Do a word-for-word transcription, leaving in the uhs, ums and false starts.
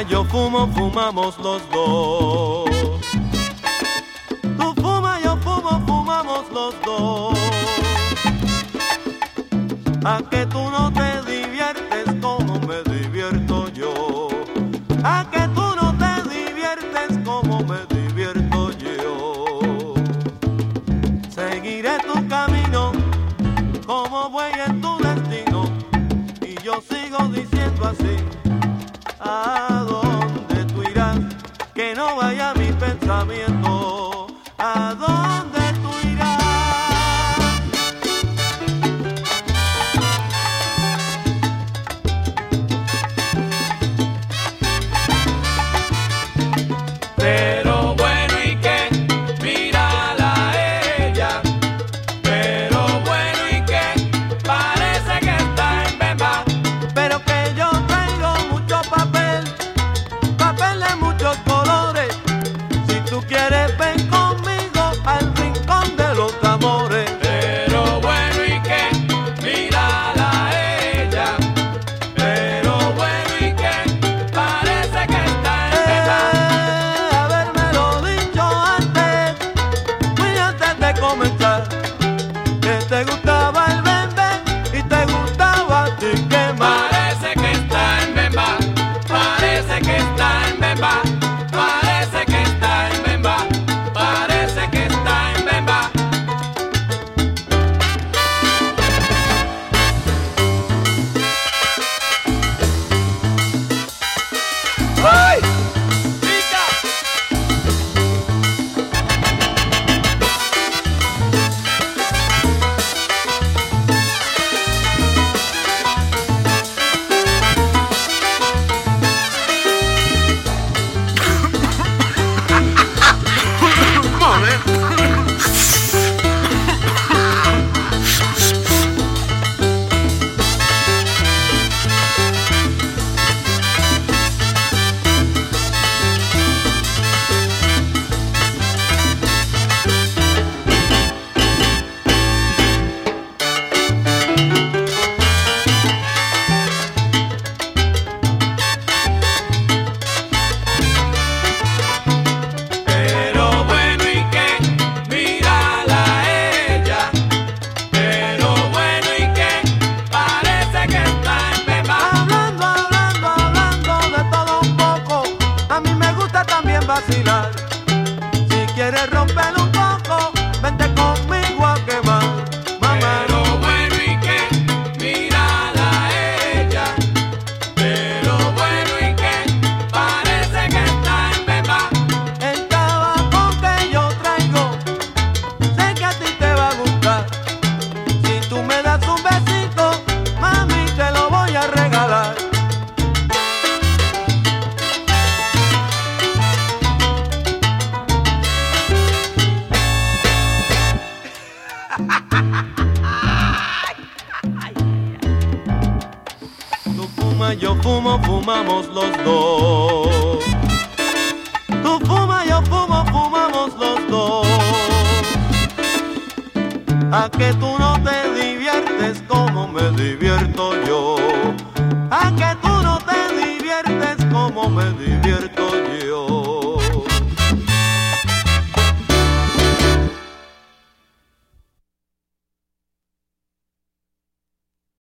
fumas, yo fumo, fumamos los dos. Tú fumas, yo fumo, fumamos los dos. A que tú no te diviertes como me divierto yo. A que tú no te diviertes como me divierto yo. Seguiré tu camino como voy en tu destino. Y yo sigo diciendo así: ¿a dónde tú irás? Que no vaya mi pensamiento. ¿A dónde tú irás? Pero bueno, ¿y qué? Mírala a ella. Pero bueno, ¿y qué? Parece que está en bemba. Pero que yo traigo mucho papel, papel de muchos colores. Si tú quieres, ven conmigo al rincón de los amores. Pero bueno, ¿y qué? Mírala a ella. Pero bueno, ¿y qué? Parece que está en bemba. Eh, habérmelo dicho antes, muy antes de comenzar, que te gustaba el bembé y te gustaba a ti que más. Parece que está en bemba. Parece que está en bemba. Parece que está en bemba. Parece que está en bemba. ¡Ay! ¡Chica! Pero bueno, ¿y qué? Mírala a ella. Pero bueno, ¿y qué? Parece que está en bemba. Hablando, hablando, hablando de todo un poco, a mí me gusta también vacilar. Si quieres romper un poco, vente conmigo a quemar, mamá. Pero bueno, ¿y qué? Mírala a ella. Pero bueno, ¿y qué? Parece que está en bemba. El tabaco que yo traigo, sé que a ti te va a gustar. Si tú me das un besito, mami, te lo voy a regalar. Tú fumas, yo fumo, fumamos los dos. Tú fumas, yo fumo, fumamos los dos. A que tú no te diviertes como me divierto yo. A